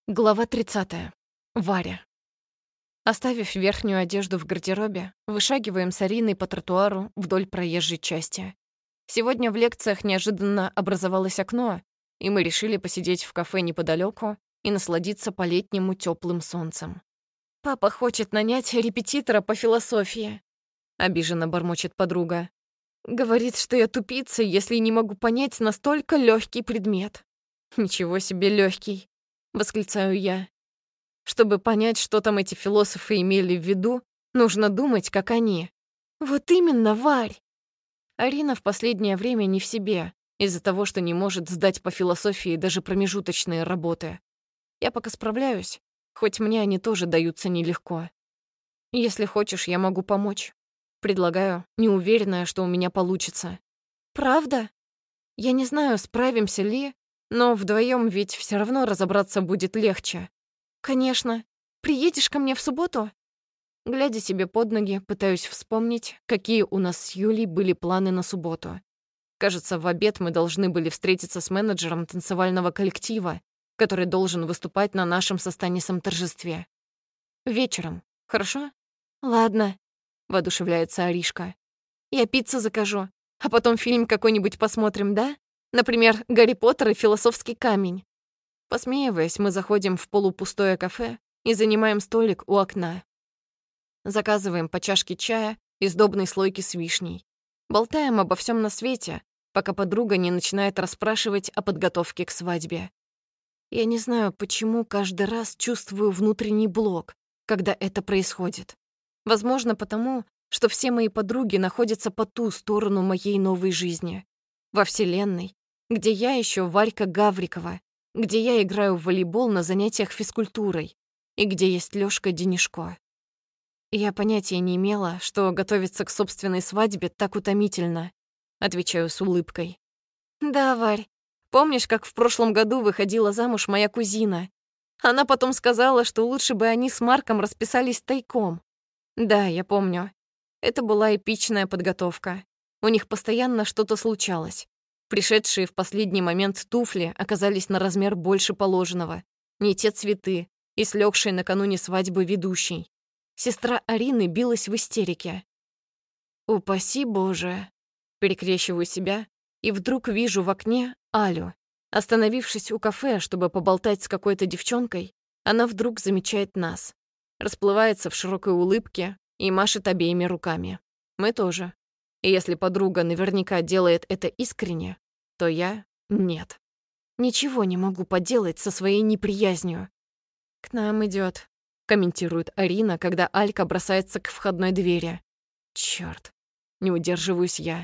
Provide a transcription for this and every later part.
Глава 30. Варя. Оставив верхнюю одежду в гардеробе, вышагиваем с Ариной по тротуару вдоль проезжей части. Сегодня в лекциях неожиданно образовалось окно, и мы решили посидеть в кафе неподалеку и насладиться по-летнему теплым солнцем. «Папа хочет нанять репетитора по философии», — обиженно бормочет подруга. «Говорит, что я тупица, если не могу понять настолько легкий предмет». «Ничего себе легкий», — восклицаю я. Чтобы понять, что там эти философы имели в виду, нужно думать, как они. Вот именно, Варь! Арина в последнее время не в себе, из-за того, что не может сдать по философии даже промежуточные работы. Я пока справляюсь, хоть мне они тоже даются нелегко. Если хочешь, я могу помочь. Предлагаю, неуверенная, что у меня получится. Правда? Я не знаю, справимся ли, но вдвоем ведь все равно разобраться будет легче. Конечно. Приедешь ко мне в субботу? Глядя себе под ноги, пытаюсь вспомнить, какие у нас с Юлей были планы на субботу. Кажется, в обед мы должны были встретиться с менеджером танцевального коллектива, который должен выступать на нашем со Станисом торжестве. Вечером, хорошо? Ладно, воодушевляется Аришка. Я пиццу закажу, а потом фильм какой-нибудь посмотрим, да? Например, «Гарри Поттер и философский камень». Посмеиваясь, мы заходим в полупустое кафе и занимаем столик у окна. Заказываем по чашке чая и сдобной слойки с вишней. Болтаем обо всем на свете, пока подруга не начинает расспрашивать о подготовке к свадьбе. Я не знаю, почему каждый раз чувствую внутренний блок, когда это происходит. Возможно, потому, что все мои подруги находятся по ту сторону моей новой жизни. Во Вселенной, где я еще Варька Гаврикова, где я играю в волейбол на занятиях физкультурой и где есть Лёшка Денишко. Я понятия не имела, что готовиться к собственной свадьбе так утомительно, отвечаю с улыбкой. Да, Варь, помнишь, как в прошлом году выходила замуж моя кузина? Она потом сказала, что лучше бы они с Марком расписались тайком. Да, я помню. Это была эпичная подготовка. У них постоянно что-то случалось. Пришедшие в последний момент туфли оказались на размер больше положенного, не те цветы и слёгшей накануне свадьбы ведущей. Сестра Арины билась в истерике. «Упаси Боже!» Перекрещиваю себя и вдруг вижу в окне Алю. Остановившись у кафе, чтобы поболтать с какой-то девчонкой, она вдруг замечает нас. Расплывается в широкой улыбке и машет обеими руками. Мы тоже. И если подруга наверняка делает это искренне, то я — нет. Ничего не могу поделать со своей неприязнью. «К нам идёт», — комментирует Арина, когда Алька бросается к входной двери. «Чёрт, не удерживаюсь я.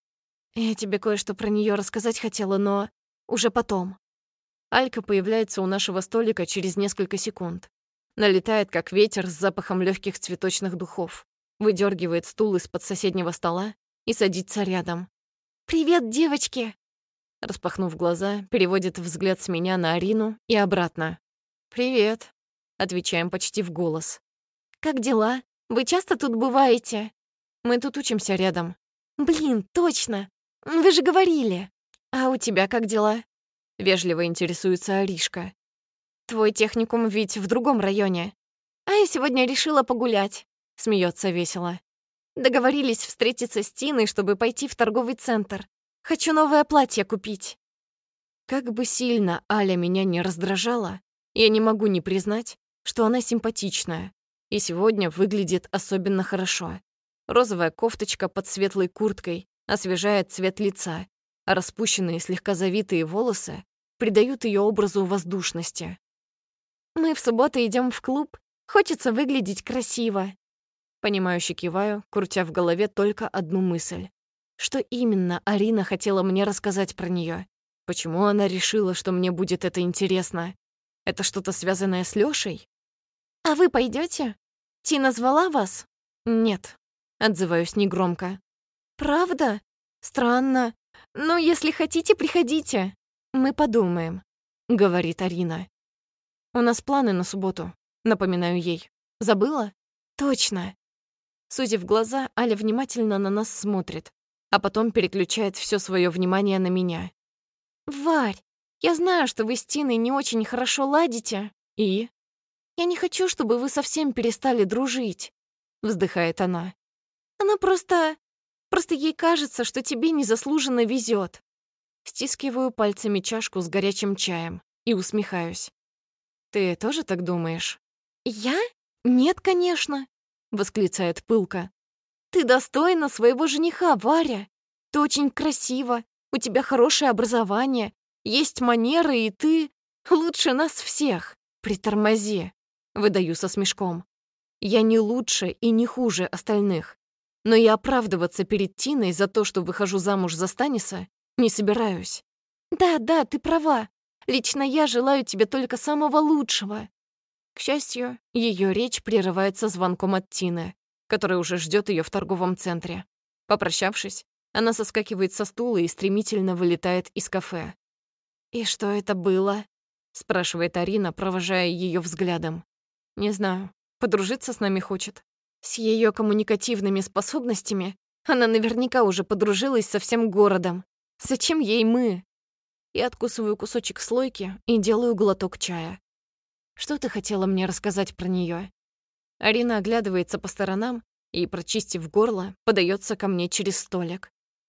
Я тебе кое-что про неё рассказать хотела, но уже потом». Алька появляется у нашего столика через несколько секунд. Налетает, как ветер с запахом лёгких цветочных духов. Выдергивает стул из-под соседнего стола и садится рядом. «Привет, девочки!» Распахнув глаза, переводит взгляд с меня на Арину и обратно. «Привет!» — отвечаем почти в голос. «Как дела? Вы часто тут бываете?» «Мы тут учимся рядом». «Блин, точно! Вы же говорили!» «А у тебя как дела?» — вежливо интересуется Аришка. «Твой техникум ведь в другом районе. А я сегодня решила погулять», — смеется весело. «Договорились встретиться с Тиной, чтобы пойти в торговый центр. Хочу новое платье купить». Как бы сильно Аля меня не раздражала, я не могу не признать, что она симпатичная и сегодня выглядит особенно хорошо. Розовая кофточка под светлой курткой освежает цвет лица, а распущенные слегка завитые волосы придают ее образу воздушности. «Мы в субботу идем в клуб. Хочется выглядеть красиво». Понимающе киваю, крутя в голове только одну мысль. Что именно Арина хотела мне рассказать про неё? Почему она решила, что мне будет это интересно? Это что-то связанное с Лёшей? «А вы пойдёте? Тина звала вас?» «Нет», — отзываюсь негромко. «Правда? Странно. Ну, если хотите, приходите. Мы подумаем», — говорит Арина. «У нас планы на субботу», — напоминаю ей. «Забыла?» «Точно». Сузив глаза, Аля внимательно на нас смотрит, а потом переключает всё своё внимание на меня. «Варь, я знаю, что вы с Тиной не очень хорошо ладите». И? «Я не хочу, чтобы вы совсем перестали дружить», — вздыхает она. «Она просто ей кажется, что тебе незаслуженно везет». Стискиваю пальцами чашку с горячим чаем и усмехаюсь. «Ты тоже так думаешь?» «Я? Нет, конечно», — восклицает пылко. «Ты достойна своего жениха, Варя. Ты очень красива, у тебя хорошее образование, есть манеры, и ты лучше нас всех. Притормози», — выдаю со смешком. «Я не лучше и не хуже остальных, но и оправдываться перед Тиной за то, что выхожу замуж за Станиса, не собираюсь. Да, ты права. Лично я желаю тебе только самого лучшего». К счастью, ее речь прерывается звонком от Тины, которая уже ждет ее в торговом центре. Попрощавшись, она соскакивает со стула и стремительно вылетает из кафе. «И что это было?» — спрашивает Арина, провожая ее взглядом. «Не знаю. Подружиться с нами хочет. С ее коммуникативными способностями она наверняка уже подружилась со всем городом. Зачем ей мы?» Я откусываю кусочек слойки и делаю глоток чая. «Что ты хотела мне рассказать про нее? Арина оглядывается по сторонам и, прочистив горло, подается ко мне через столик.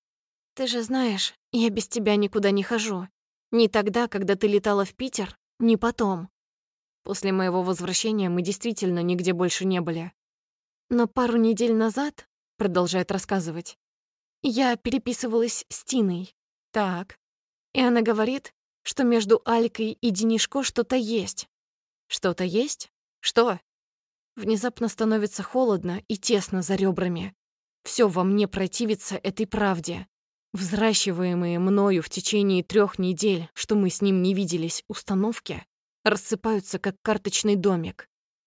«Ты же знаешь, я без тебя никуда не хожу. Ни тогда, когда ты летала в Питер, ни потом. После моего возвращения мы действительно нигде больше не были. Но пару недель назад, — продолжает рассказывать, — я переписывалась с Тиной. Так. И она говорит, что между Алькой и Денишко что-то есть. Что-то есть? Что? Внезапно становится холодно и тесно за ребрами. Все во мне противится этой правде. Взращиваемые мною в течение 3 недель, что мы с ним не виделись, установки, рассыпаются, как карточный домик.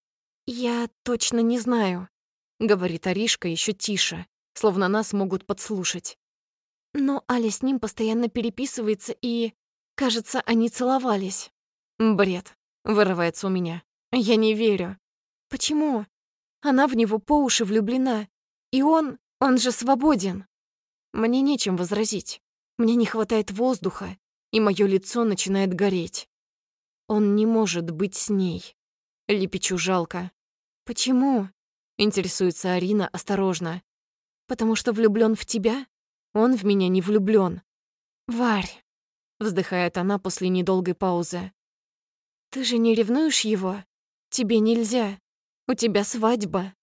«Я точно не знаю», — говорит Аришка еще тише, словно нас могут подслушать. Но Аля с ним постоянно переписывается, и, кажется, они целовались. «Бред», — вырывается у меня. «Я не верю». «Почему? Она в него по уши влюблена, и он же свободен». Мне нечем возразить. Мне не хватает воздуха, и мое лицо начинает гореть. Он не может быть с ней. Лепечу жалко. «Почему?» — интересуется Арина осторожно. «Потому что влюблён в тебя? Он в меня не влюблён». «Варь!» — вздыхает она после недолгой паузы. «Ты же не ревнуешь его? Тебе нельзя. У тебя свадьба».